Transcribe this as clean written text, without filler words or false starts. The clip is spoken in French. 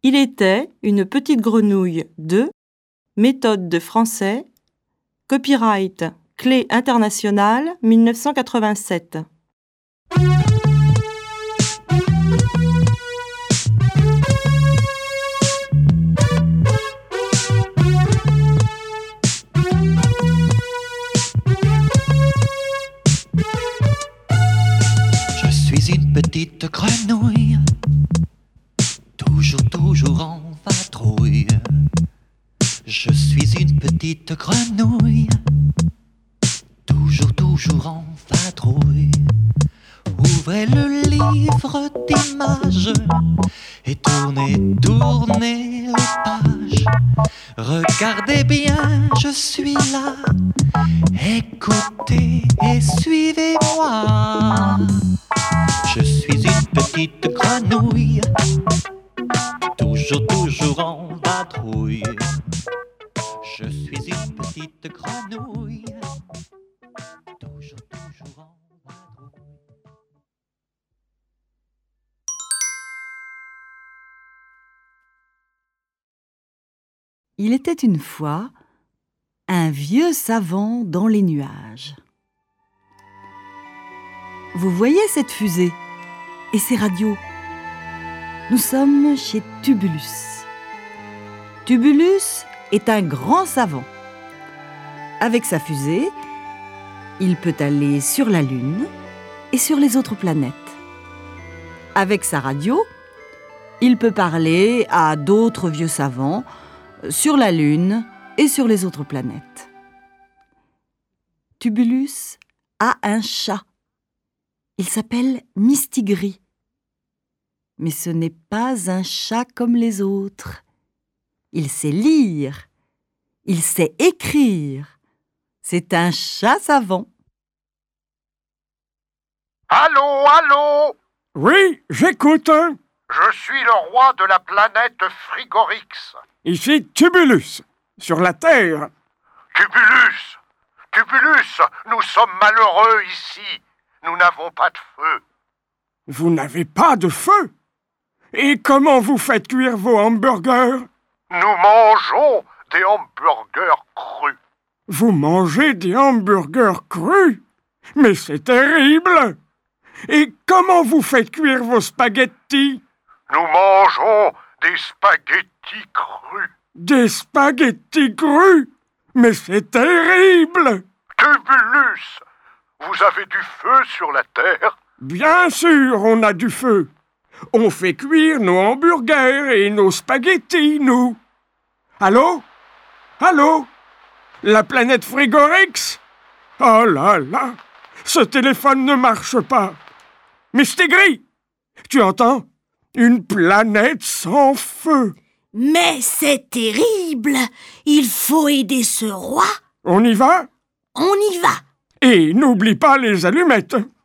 Il était une petite grenouille de méthode de français, copyright Clé internationale 1987. Je suis une petite grenouille, toujours en vadrouille. Je suis une petite grenouille, toujours en vadrouille. Ouvrez le livre d'images et tournez les pages. Regardez bien, je suis là. Écoutez et suivez-moi. Je suis une petite grenouille, toujours en vadrouille. Je suis une petite grenouille, toujours en vadrouille. Il était une fois un vieux savant dans les nuages. Vous voyez cette fusée et ces radios? Nous sommes chez Tubulus. Tubulus est un grand savant. Avec sa fusée, il peut aller sur la Lune et sur les autres planètes. Avec sa radio, il peut parler à d'autres vieux savants sur la Lune et sur les autres planètes. Tubulus a un chat. Il s'appelle Mistigris. Mais ce n'est pas un chat comme les autres. Il sait lire. Il sait écrire. C'est un chat savant. Allô, allô? Oui, j'écoute. Je suis le roi de la planète Frigorix. Ici Tubulus, sur la Terre. Tubulus, nous sommes malheureux ici. Nous n'avons pas de feu. Vous n'avez pas de feu? Et comment vous faites cuire vos hamburgers? Nous mangeons des hamburgers crus. Vous mangez des hamburgers crus? Mais c'est terrible! Et comment vous faites cuire vos spaghettis? Nous mangeons des spaghettis crus. Des spaghettis crus? Mais c'est terrible! Tubulus, vous avez du feu sur la Terre? Bien sûr, on a du feu. On fait cuire nos hamburgers et nos spaghettis, nous. Allô? Allô? La planète Frigorix? Oh là là! Ce téléphone ne marche pas. Mistigris, tu entends? Une planète sans feu. Mais c'est terrible! Il faut aider ce roi. On y va? On y va. Et n'oublie pas les allumettes.